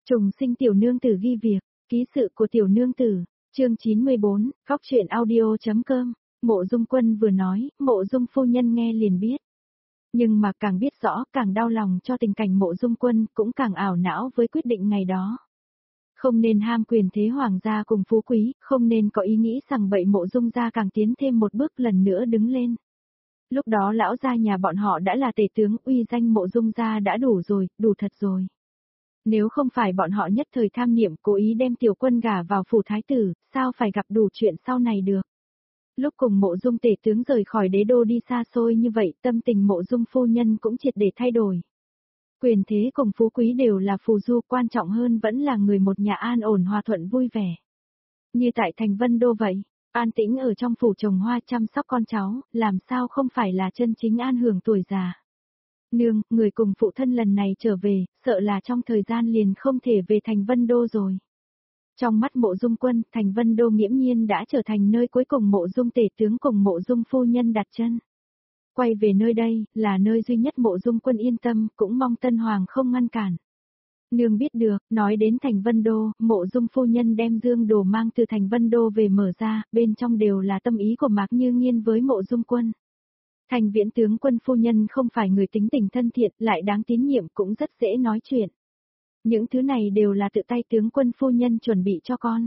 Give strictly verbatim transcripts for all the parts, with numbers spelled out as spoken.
Trùng sinh tiểu nương tử ghi việc, ký sự của tiểu nương tử, chương chín mươi bốn, góc truyện audio.com, Mộ Dung Quân vừa nói, Mộ Dung phu nhân nghe liền biết. Nhưng mà càng biết rõ, càng đau lòng cho tình cảnh Mộ Dung Quân, cũng càng ảo não với quyết định ngày đó. Không nên ham quyền thế hoàng gia cùng phú quý, không nên có ý nghĩ rằng bậy Mộ Dung gia càng tiến thêm một bước lần nữa đứng lên. Lúc đó lão gia nhà bọn họ đã là tể tướng, uy danh Mộ Dung gia đã đủ rồi, đủ thật rồi. Nếu không phải bọn họ nhất thời tham niệm cố ý đem tiểu quân gả vào phủ thái tử, sao phải gặp đủ chuyện sau này được. Lúc cùng Mộ Dung tể tướng rời khỏi đế đô đi xa xôi như vậy, tâm tình Mộ Dung phu nhân cũng triệt để thay đổi. Quyền thế cùng phú quý đều là phù du, quan trọng hơn vẫn là người một nhà an ổn hòa thuận vui vẻ. Như tại thành Vân Đô vậy, an tĩnh ở trong phủ trồng hoa chăm sóc con cháu, làm sao không phải là chân chính an hưởng tuổi già. Nương, người cùng phụ thân lần này trở về, sợ là trong thời gian liền không thể về thành Vân Đô rồi. Trong mắt Mộ Dung Quân, thành Vân Đô nghiễm nhiên đã trở thành nơi cuối cùng Mộ Dung tể tướng cùng Mộ Dung phu nhân đặt chân. Quay về nơi đây, là nơi duy nhất Mộ Dung Quân yên tâm, cũng mong Tân Hoàng không ngăn cản. Nương biết được, nói đến thành Vân Đô, Mộ Dung phu nhân đem dương đồ mang từ thành Vân Đô về mở ra, bên trong đều là tâm ý của Mạc Như Nghiên với Mộ Dung Quân. Thành Viễn tướng quân phu nhân không phải người tính tình thân thiện, lại đáng tín nhiệm, cũng rất dễ nói chuyện. Những thứ này đều là tự tay tướng quân phu nhân chuẩn bị cho con.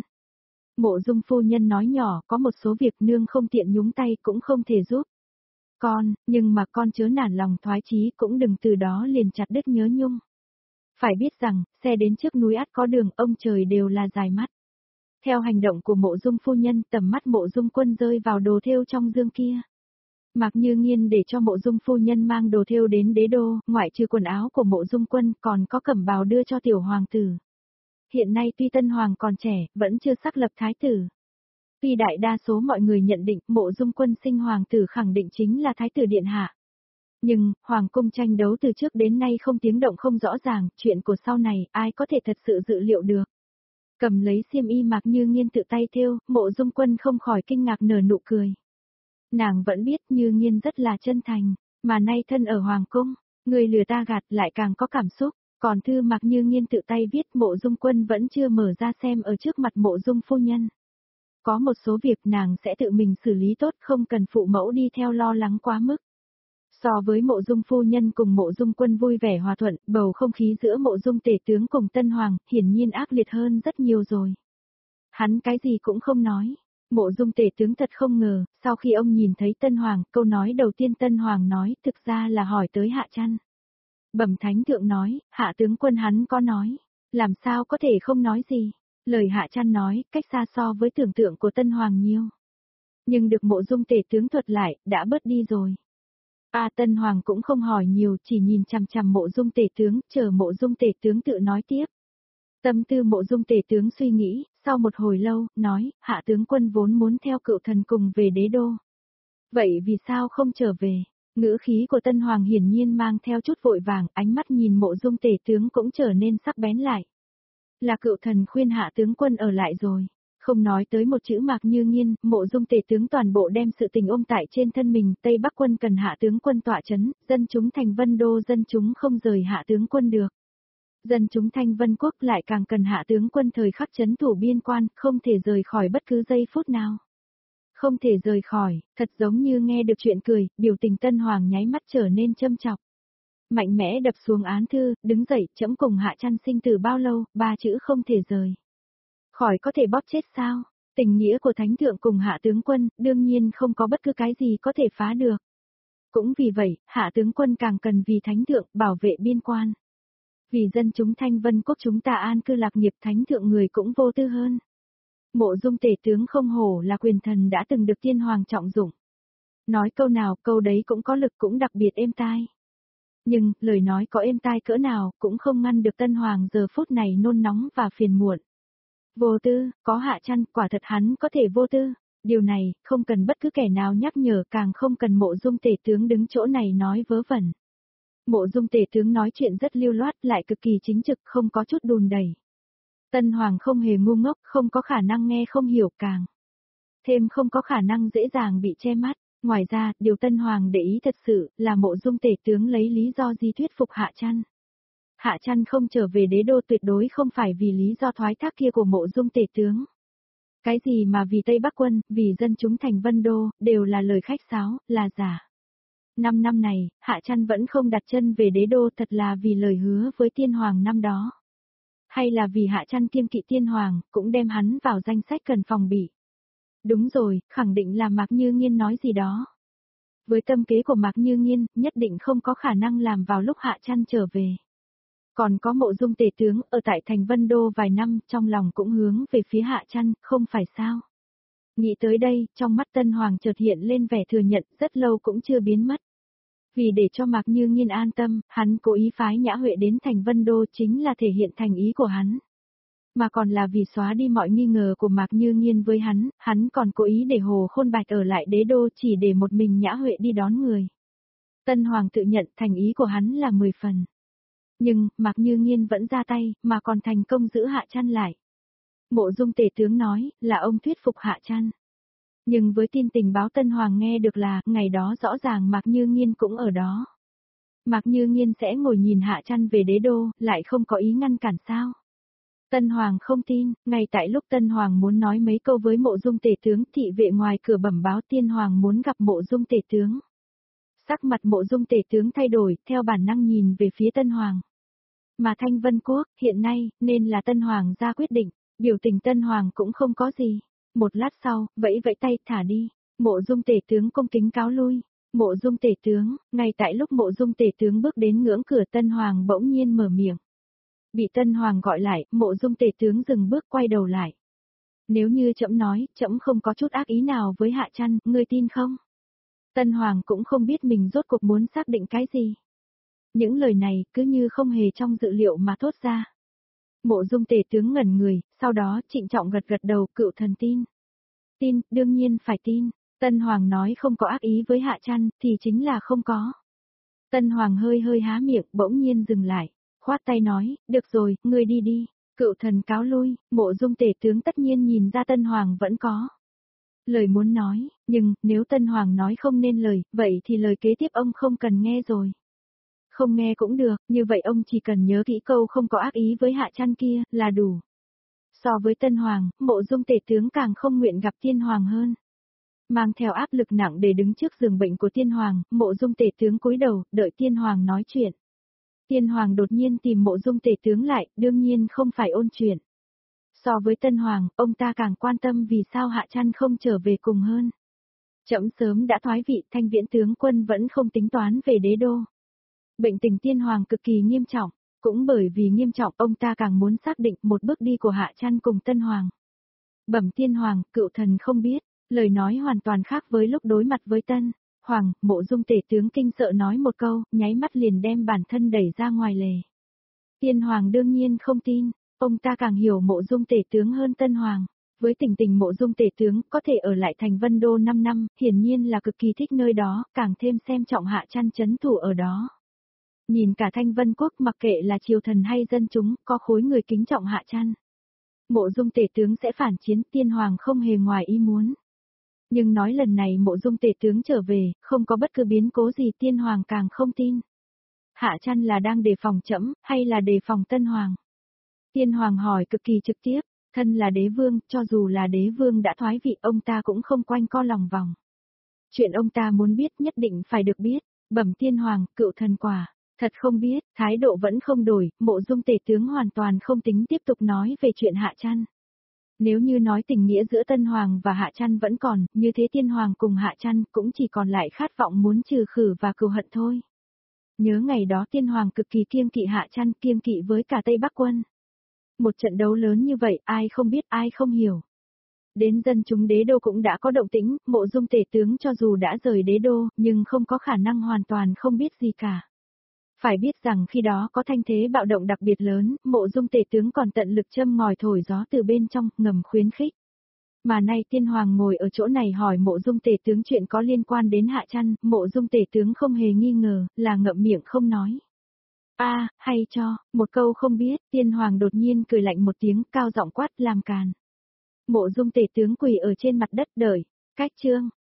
Mộ Dung phu nhân nói nhỏ, có một số việc nương không tiện nhúng tay cũng không thể giúp con, nhưng mà con chớ nản lòng thoái chí, cũng đừng từ đó liền chặt đứt nhớ nhung. Phải biết rằng, xe đến trước núi ắt có đường, ông trời đều là dài mắt. Theo hành động của Mộ Dung phu nhân, tầm mắt Mộ Dung Quân rơi vào đồ thêu trong dương kia. Mạc Như Nghiên để cho Mộ Dung phu nhân mang đồ thêu đến đế đô, ngoại trừ quần áo của Mộ Dung Quân, còn có cẩm bào đưa cho tiểu hoàng tử. Hiện nay tuy Tân Hoàng còn trẻ, vẫn chưa xác lập thái tử. Tuy đại đa số mọi người nhận định Mộ Dung Quân sinh hoàng tử khẳng định chính là thái tử điện hạ. Nhưng, hoàng cung tranh đấu từ trước đến nay không tiếng động không rõ ràng, chuyện của sau này ai có thể thật sự dự liệu được. Cầm lấy xiêm y Mạc Như Nghiên tự tay thêu, Mộ Dung Quân không khỏi kinh ngạc nở nụ cười. Nàng vẫn biết Như Nghiên rất là chân thành, mà nay thân ở hoàng cung, người lừa ta gạt lại càng có cảm xúc, còn thư Mạc Như Nghiên tự tay viết Mộ Dung Quân vẫn chưa mở ra xem ở trước mặt Mộ Dung phu nhân. Có một số việc nàng sẽ tự mình xử lý tốt, không cần phụ mẫu đi theo lo lắng quá mức. So với Mộ Dung phu nhân cùng Mộ Dung Quân vui vẻ hòa thuận, bầu không khí giữa Mộ Dung tể tướng cùng Tân Hoàng hiển nhiên ác liệt hơn rất nhiều rồi. Hắn cái gì cũng không nói. Mộ Dung tể tướng thật không ngờ, sau khi ông nhìn thấy Tân Hoàng, câu nói đầu tiên Tân Hoàng nói thực ra là hỏi tới Hạ Chăn. Bẩm Thánh Thượng nói, Hạ tướng quân hắn có nói, làm sao có thể không nói gì. Lời Hạ Chăn nói, cách xa so với tưởng tượng của Tân Hoàng nhiều. Nhưng được Mộ Dung tể tướng thuật lại, đã bớt đi rồi. A Tân Hoàng cũng không hỏi nhiều, chỉ nhìn chằm chằm Mộ Dung tể tướng, chờ Mộ Dung tể tướng tự nói tiếp. Tâm tư Mộ Dung tể tướng suy nghĩ, sau một hồi lâu, nói, Hạ tướng quân vốn muốn theo cựu thần cùng về đế đô. Vậy vì sao không trở về? Ngữ khí của Tân Hoàng hiển nhiên mang theo chút vội vàng, ánh mắt nhìn Mộ Dung tể tướng cũng trở nên sắc bén lại. Là cựu thần khuyên Hạ tướng quân ở lại rồi. Không nói tới một chữ Mạc Như Nghiên, Mộ Dung tể tướng toàn bộ đem sự tình ôm tại trên thân mình, Tây Bắc quân cần Hạ tướng quân tọa chấn, dân chúng thành Vân Đô dân chúng không rời Hạ tướng quân được. Dân chúng Thanh Vân Quốc lại càng cần Hạ tướng quân thời khắc trấn thủ biên quan, không thể rời khỏi bất cứ giây phút nào. Không thể rời khỏi, thật giống như nghe được chuyện cười, biểu tình Tân Hoàng nháy mắt trở nên châm chọc. Mạnh mẽ đập xuống án thư, đứng dậy, trẫm cùng Hạ Chăn sinh từ bao lâu, ba chữ không thể rời. Khỏi có thể bóp chết sao? Tình nghĩa của Thánh Thượng cùng Hạ tướng quân, đương nhiên không có bất cứ cái gì có thể phá được. Cũng vì vậy, Hạ tướng quân càng cần vì Thánh Thượng, bảo vệ biên quan. Vì dân chúng Thanh Vân Quốc chúng ta an cư lạc nghiệp, Thánh Thượng người cũng vô tư hơn. Mộ Dung tể tướng không hổ là quyền thần đã từng được Tiên Hoàng trọng dụng. Nói câu nào câu đấy cũng có lực, cũng đặc biệt êm tai. Nhưng, lời nói có êm tai cỡ nào cũng không ngăn được Tân Hoàng giờ phút này nôn nóng và phiền muộn. Vô tư, có Hạ Chăn, quả thật hắn có thể vô tư. Điều này, không cần bất cứ kẻ nào nhắc nhở, càng không cần Mộ Dung tể tướng đứng chỗ này nói vớ vẩn. Mộ Dung tể tướng nói chuyện rất lưu loát, lại cực kỳ chính trực, không có chút đùn đẩy. Tân Hoàng không hề ngu ngốc, không có khả năng nghe không hiểu, càng thêm không có khả năng dễ dàng bị che mắt. Ngoài ra, điều Tân Hoàng để ý thật sự là Mộ Dung tể tướng lấy lý do gì thuyết phục Hạ Chăn. Hạ Trăn không trở về đế đô tuyệt đối không phải vì lý do thoái thác kia của Mộ Dung tể tướng. Cái gì mà vì Tây Bắc quân, vì dân chúng thành Vân Đô, đều là lời khách sáo, là giả. Năm năm này, Hạ Trăn vẫn không đặt chân về đế đô thật là vì lời hứa với tiên hoàng năm đó. Hay là vì Hạ Trăn kiêng kỵ tiên hoàng, cũng đem hắn vào danh sách cần phòng bị. Đúng rồi, khẳng định là Mạc Như Nghiên nói gì đó. Với tâm kế của Mạc Như Nghiên, nhất định không có khả năng làm vào lúc Hạ Trăn trở về. Còn có Mộ Dung tể tướng ở tại thành Vân Đô vài năm, trong lòng cũng hướng về phía Hạ Trăn, không phải sao? Nghĩ tới đây, trong mắt Tân Hoàng chợt hiện lên vẻ thừa nhận, rất lâu cũng chưa biến mất. Vì để cho Mạc Như Nghiên an tâm, hắn cố ý phái Nhã Huệ đến thành Vân Đô chính là thể hiện thành ý của hắn. Mà còn là vì xóa đi mọi nghi ngờ của Mạc Như Nghiên với hắn, hắn còn cố ý để Hồ Khôn Bạch ở lại đế đô chỉ để một mình Nhã Huệ đi đón người. Tân Hoàng tự nhận thành ý của hắn là mười phần. Nhưng, Mạc Như Nghiên vẫn ra tay, mà còn thành công giữ Hạ Trăn lại. Mộ Dung tể tướng nói, là ông thuyết phục Hạ Trăn. Nhưng với tin tình báo Tân Hoàng nghe được là, ngày đó rõ ràng Mạc Như Nghiên cũng ở đó. Mạc Như Nghiên sẽ ngồi nhìn Hạ Trăn về đế đô, lại không có ý ngăn cản sao? Tân Hoàng không tin, ngay tại lúc Tân Hoàng muốn nói mấy câu với Mộ Dung tể tướng, thị vệ ngoài cửa bẩm báo Tiên Hoàng muốn gặp Mộ Dung tể tướng. Sắc mặt Mộ Dung tể tướng thay đổi, theo bản năng nhìn về phía Tân Hoàng. Mà Thanh Vân Quốc, hiện nay, nên là Tân Hoàng ra quyết định, biểu tình Tân Hoàng cũng không có gì. Một lát sau, vẫy vẫy tay, thả đi. Mộ Dung tể tướng cung kính cáo lui. Mộ Dung tể tướng, ngay tại lúc Mộ Dung tể tướng bước đến ngưỡng cửa Tân Hoàng bỗng nhiên mở miệng. Bị Tân Hoàng gọi lại, Mộ Dung tể tướng dừng bước quay đầu lại. Nếu như trẫm nói, trẫm không có chút ác ý nào với Hạ Trăn, ngươi tin không? Tân Hoàng cũng không biết mình rốt cuộc muốn xác định cái gì. Những lời này cứ như không hề trong dự liệu mà thốt ra. Mộ Dung tể tướng ngẩn người, sau đó trịnh trọng gật gật đầu, cựu thần tin. Tin, đương nhiên phải tin. Tân Hoàng nói không có ác ý với Hạ Trăn, thì chính là không có. Tân Hoàng hơi hơi há miệng, bỗng nhiên dừng lại, khoát tay nói, được rồi, ngươi đi đi. Cựu thần cáo lui, Mộ Dung tể tướng tất nhiên nhìn ra Tân Hoàng vẫn có lời muốn nói, nhưng, nếu Tân Hoàng nói không nên lời, vậy thì lời kế tiếp ông không cần nghe rồi. Không nghe cũng được, như vậy ông chỉ cần nhớ kỹ câu không có ác ý với Hạ Trăn kia, là đủ. So với Tân Hoàng, Mộ Dung tể tướng càng không nguyện gặp Tiên Hoàng hơn. Mang theo áp lực nặng để đứng trước giường bệnh của Tiên Hoàng, Mộ Dung tể tướng cúi đầu, đợi Tiên Hoàng nói chuyện. Tiên Hoàng đột nhiên tìm Mộ Dung tể tướng lại, đương nhiên không phải ôn chuyện. So với Tân Hoàng, ông ta càng quan tâm vì sao Hạ Trăn không trở về cùng hơn. Trẫm sớm đã thoái vị, Thanh Viễn tướng quân vẫn không tính toán về đế đô. Bệnh tình Tiên Hoàng cực kỳ nghiêm trọng, cũng bởi vì nghiêm trọng ông ta càng muốn xác định một bước đi của Hạ Trăn cùng Tân Hoàng. Bẩm Tiên Hoàng, cựu thần không biết, lời nói hoàn toàn khác với lúc đối mặt với Tân Hoàng. Mộ Dung tể tướng kinh sợ nói một câu, nháy mắt liền đem bản thân đẩy ra ngoài lề. Tiên Hoàng đương nhiên không tin, ông ta càng hiểu Mộ Dung tể tướng hơn Tân Hoàng. Với tình tình Mộ Dung tể tướng có thể ở lại thành Vân Đô năm năm, hiển nhiên là cực kỳ thích nơi đó, càng thêm xem trọng Hạ Trăn trấn thủ ở đó. Nhìn cả Thanh Vân Quốc mặc kệ là triều thần hay dân chúng, có khối người kính trọng Hạ Trăn. Mộ Dung tể tướng sẽ phản chiến, Tiên Hoàng không hề ngoài ý muốn. Nhưng nói lần này Mộ Dung tể tướng trở về, không có bất cứ biến cố gì, Tiên Hoàng càng không tin. Hạ Trăn là đang đề phòng trẫm, hay là đề phòng Tân Hoàng? Tiên Hoàng hỏi cực kỳ trực tiếp, thân là đế vương, cho dù là đế vương đã thoái vị, ông ta cũng không quanh co lòng vòng. Chuyện ông ta muốn biết nhất định phải được biết. Bẩm Tiên Hoàng, cựu thần quả. Thật không biết, thái độ vẫn không đổi, Mộ Dung tể tướng hoàn toàn không tính tiếp tục nói về chuyện Hạ Trăn. Nếu như nói tình nghĩa giữa Tân Hoàng và Hạ Trăn vẫn còn, như thế Tiên Hoàng cùng Hạ Trăn cũng chỉ còn lại khát vọng muốn trừ khử và cừu hận thôi. Nhớ ngày đó Tiên Hoàng cực kỳ kiêng kỵ Hạ Trăn, kiêng kỵ với cả Tây Bắc quân. Một trận đấu lớn như vậy, ai không biết, ai không hiểu. Đến dân chúng đế đô cũng đã có động tĩnh, Mộ Dung tể tướng cho dù đã rời đế đô, nhưng không có khả năng hoàn toàn không biết gì cả. Phải biết rằng khi đó có thanh thế bạo động đặc biệt lớn, Mộ Dung tể tướng còn tận lực châm ngòi thổi gió từ bên trong, ngầm khuyến khích. Mà nay Tiên Hoàng ngồi ở chỗ này hỏi Mộ Dung tể tướng chuyện có liên quan đến Hạ Trăn, Mộ Dung tể tướng không hề nghi ngờ, là ngậm miệng không nói. A, à, hay cho, một câu không biết, Tiên Hoàng đột nhiên cười lạnh một tiếng, cao giọng quát làm càn. Mộ Dung tể tướng quỳ ở trên mặt đất đợi, cách chương.